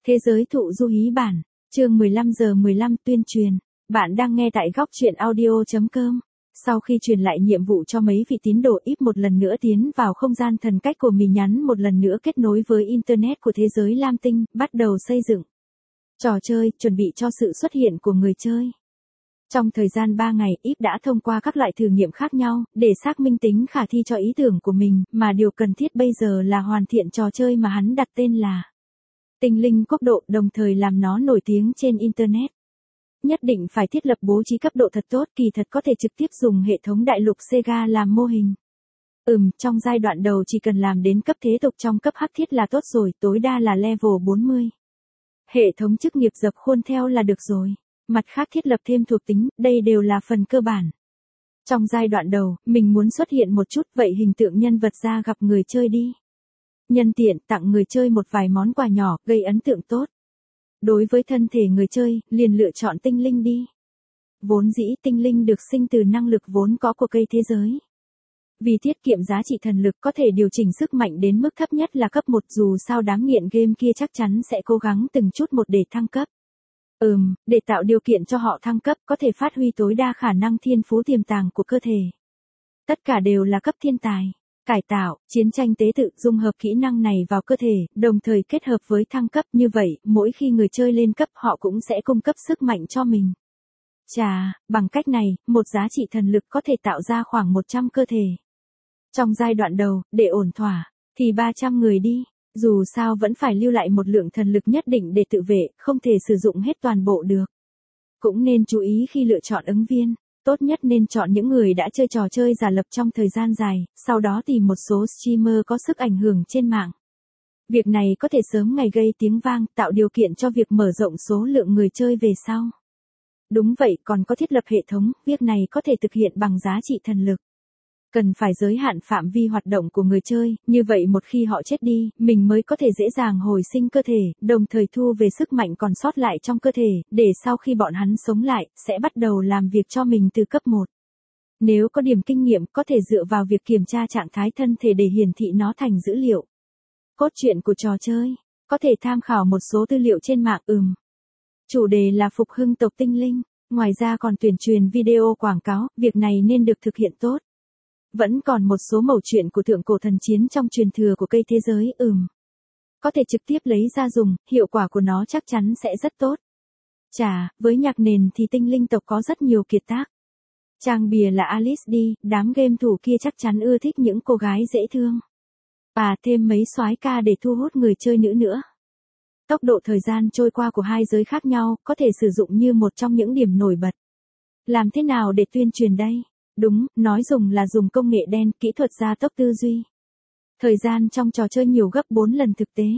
Thế giới thụ du hí bản, chương 15:15 tuyên truyền. Bạn đang nghe tại góc truyện audio.com. Sau khi truyền lại nhiệm vụ cho mấy vị tín đồ ít một lần nữa tiến vào không gian thần cách của mình, nhắn một lần nữa kết nối với Internet của thế giới Lam Tinh, bắt đầu xây dựng trò chơi, chuẩn bị cho sự xuất hiện của người chơi. Trong thời gian 3 ngày, Íp đã thông qua các loại thử nghiệm khác nhau, để xác minh tính khả thi cho ý tưởng của mình, mà điều cần thiết bây giờ là hoàn thiện trò chơi mà hắn đặt tên là Tinh linh quốc độ, đồng thời làm nó nổi tiếng trên Internet. Nhất định phải thiết lập bố trí cấp độ thật tốt, kỳ thật có thể trực tiếp dùng hệ thống đại lục Sega làm mô hình. Trong giai đoạn đầu chỉ cần làm đến cấp thế tục trong cấp hắc thiết là tốt rồi, tối đa là level 40. Hệ thống chức nghiệp dập khuôn theo là được rồi. Mặt khác thiết lập thêm thuộc tính, đây đều là phần cơ bản. Trong giai đoạn đầu, mình muốn xuất hiện một chút, vậy hình tượng nhân vật ra gặp người chơi đi. Nhân tiện tặng người chơi một vài món quà nhỏ, gây ấn tượng tốt. Đối với thân thể người chơi, liền lựa chọn tinh linh đi. Vốn dĩ tinh linh được sinh từ năng lực vốn có của cây thế giới. Vì tiết kiệm giá trị thần lực có thể điều chỉnh sức mạnh đến mức thấp nhất là cấp 1, dù sao đám nghiện game kia chắc chắn sẽ cố gắng từng chút một để thăng cấp. Để tạo điều kiện cho họ thăng cấp có thể phát huy tối đa khả năng thiên phú tiềm tàng của cơ thể. Tất cả đều là cấp thiên tài. Cải tạo, chiến tranh tế tự dung hợp kỹ năng này vào cơ thể, đồng thời kết hợp với thăng cấp, như vậy, mỗi khi người chơi lên cấp họ cũng sẽ cung cấp sức mạnh cho mình. Bằng cách này, một giá trị thần lực có thể tạo ra khoảng 100 cơ thể. Trong giai đoạn đầu, để ổn thỏa, thì 300 người đi. Dù sao vẫn phải lưu lại một lượng thần lực nhất định để tự vệ, không thể sử dụng hết toàn bộ được. Cũng nên chú ý khi lựa chọn ứng viên, tốt nhất nên chọn những người đã chơi trò chơi giả lập trong thời gian dài, sau đó tìm một số streamer có sức ảnh hưởng trên mạng. Việc này có thể sớm ngày gây tiếng vang, tạo điều kiện cho việc mở rộng số lượng người chơi về sau. Đúng vậy, còn có thiết lập hệ thống, việc này có thể thực hiện bằng giá trị thần lực. Cần phải giới hạn phạm vi hoạt động của người chơi, như vậy một khi họ chết đi, mình mới có thể dễ dàng hồi sinh cơ thể, đồng thời thu về sức mạnh còn sót lại trong cơ thể, để sau khi bọn hắn sống lại, sẽ bắt đầu làm việc cho mình từ cấp 1. Nếu có điểm kinh nghiệm, có thể dựa vào việc kiểm tra trạng thái thân thể để hiển thị nó thành dữ liệu. Cốt truyện của trò chơi, có thể tham khảo một số tư liệu trên mạng. Chủ đề là phục hưng tộc tinh linh, ngoài ra còn tuyên truyền video quảng cáo, việc này nên được thực hiện tốt. Vẫn còn một số mẩu chuyện của thượng cổ thần chiến trong truyền thừa của cây thế giới. Có thể trực tiếp lấy ra dùng, hiệu quả của nó chắc chắn sẽ rất tốt. Với nhạc nền thì tinh linh tộc có rất nhiều kiệt tác. Trang bìa là Alice đi, đám game thủ kia chắc chắn ưa thích những cô gái dễ thương. Thêm mấy soái ca để thu hút người chơi nữ nữa. Tốc độ thời gian trôi qua của hai giới khác nhau, có thể sử dụng như một trong những điểm nổi bật. Làm thế nào để tuyên truyền đây? Đúng, nói dùng là dùng công nghệ đen, kỹ thuật gia tốc tư duy. Thời gian trong trò chơi nhiều gấp 4 lần thực tế.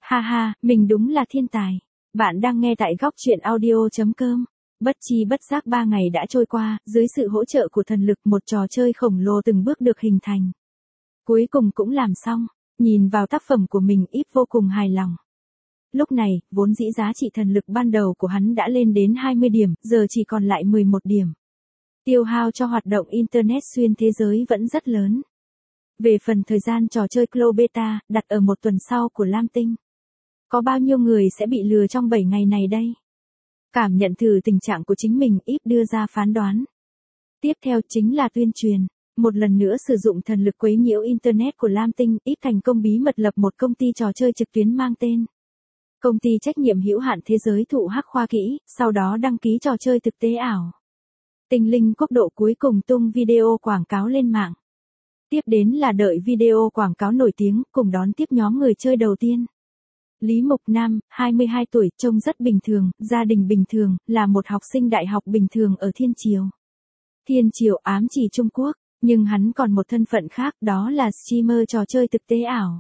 Mình đúng là thiên tài. Bạn đang nghe tại góc truyện audio.com. Bất chi bất giác 3 ngày đã trôi qua, dưới sự hỗ trợ của thần lực, một trò chơi khổng lồ từng bước được hình thành. Cuối cùng cũng làm xong, nhìn vào tác phẩm của mình, Íp vô cùng hài lòng. Lúc này, vốn dĩ giá trị thần lực ban đầu của hắn đã lên đến 20 điểm, giờ chỉ còn lại 11 điểm. Tiêu hao cho hoạt động Internet xuyên thế giới vẫn rất lớn. Về phần thời gian trò chơi Clone Beta, đặt ở một tuần sau của Lam Tinh. Có bao nhiêu người sẽ bị lừa trong 7 ngày này đây? Cảm nhận thử tình trạng của chính mình, Íp đưa ra phán đoán. Tiếp theo chính là tuyên truyền. Một lần nữa sử dụng thần lực quấy nhiễu Internet của Lam Tinh, Íp thành công bí mật lập một công ty trò chơi trực tuyến mang tên Công ty trách nhiệm hữu hạn thế giới thụ hắc khoa kỹ, sau đó đăng ký trò chơi thực tế ảo. Tinh linh quốc độ cuối cùng tung video quảng cáo lên mạng. Tiếp đến là đợi video quảng cáo nổi tiếng, cùng đón tiếp nhóm người chơi đầu tiên. Lý Mục Nam, 22 tuổi, trông rất bình thường, gia đình bình thường, là một học sinh đại học bình thường ở Thiên Triều. Thiên Triều ám chỉ Trung Quốc, nhưng hắn còn một thân phận khác, đó là streamer trò chơi thực tế ảo.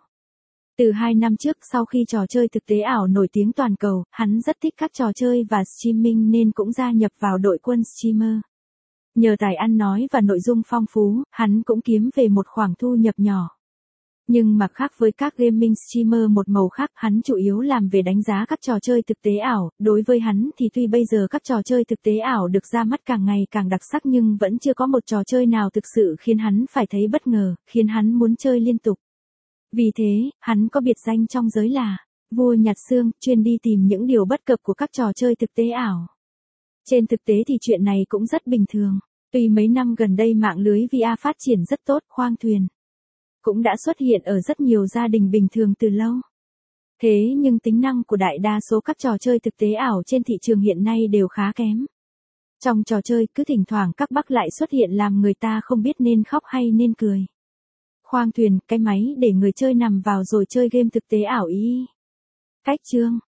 Từ 2 năm trước, sau khi trò chơi thực tế ảo nổi tiếng toàn cầu, hắn rất thích các trò chơi và streaming nên cũng gia nhập vào đội quân streamer. Nhờ tài ăn nói và nội dung phong phú, hắn cũng kiếm về một khoản thu nhập nhỏ. Nhưng mà khác với các gaming streamer một màu khác, hắn chủ yếu làm về đánh giá các trò chơi thực tế ảo. Đối với hắn thì tuy bây giờ các trò chơi thực tế ảo được ra mắt càng ngày càng đặc sắc, nhưng vẫn chưa có một trò chơi nào thực sự khiến hắn phải thấy bất ngờ, khiến hắn muốn chơi liên tục. Vì thế, hắn có biệt danh trong giới là Vua nhặt xương, chuyên đi tìm những điều bất cập của các trò chơi thực tế ảo. Trên thực tế thì chuyện này cũng rất bình thường. Tuy mấy năm gần đây mạng lưới VR phát triển rất tốt, khoang thuyền cũng đã xuất hiện ở rất nhiều gia đình bình thường từ lâu. Thế nhưng tính năng của đại đa số các trò chơi thực tế ảo trên thị trường hiện nay đều khá kém. Trong trò chơi cứ thỉnh thoảng các bug lại xuất hiện làm người ta không biết nên khóc hay nên cười. Khoang thuyền, cái máy để người chơi nằm vào rồi chơi game thực tế ảo ý. Cách chương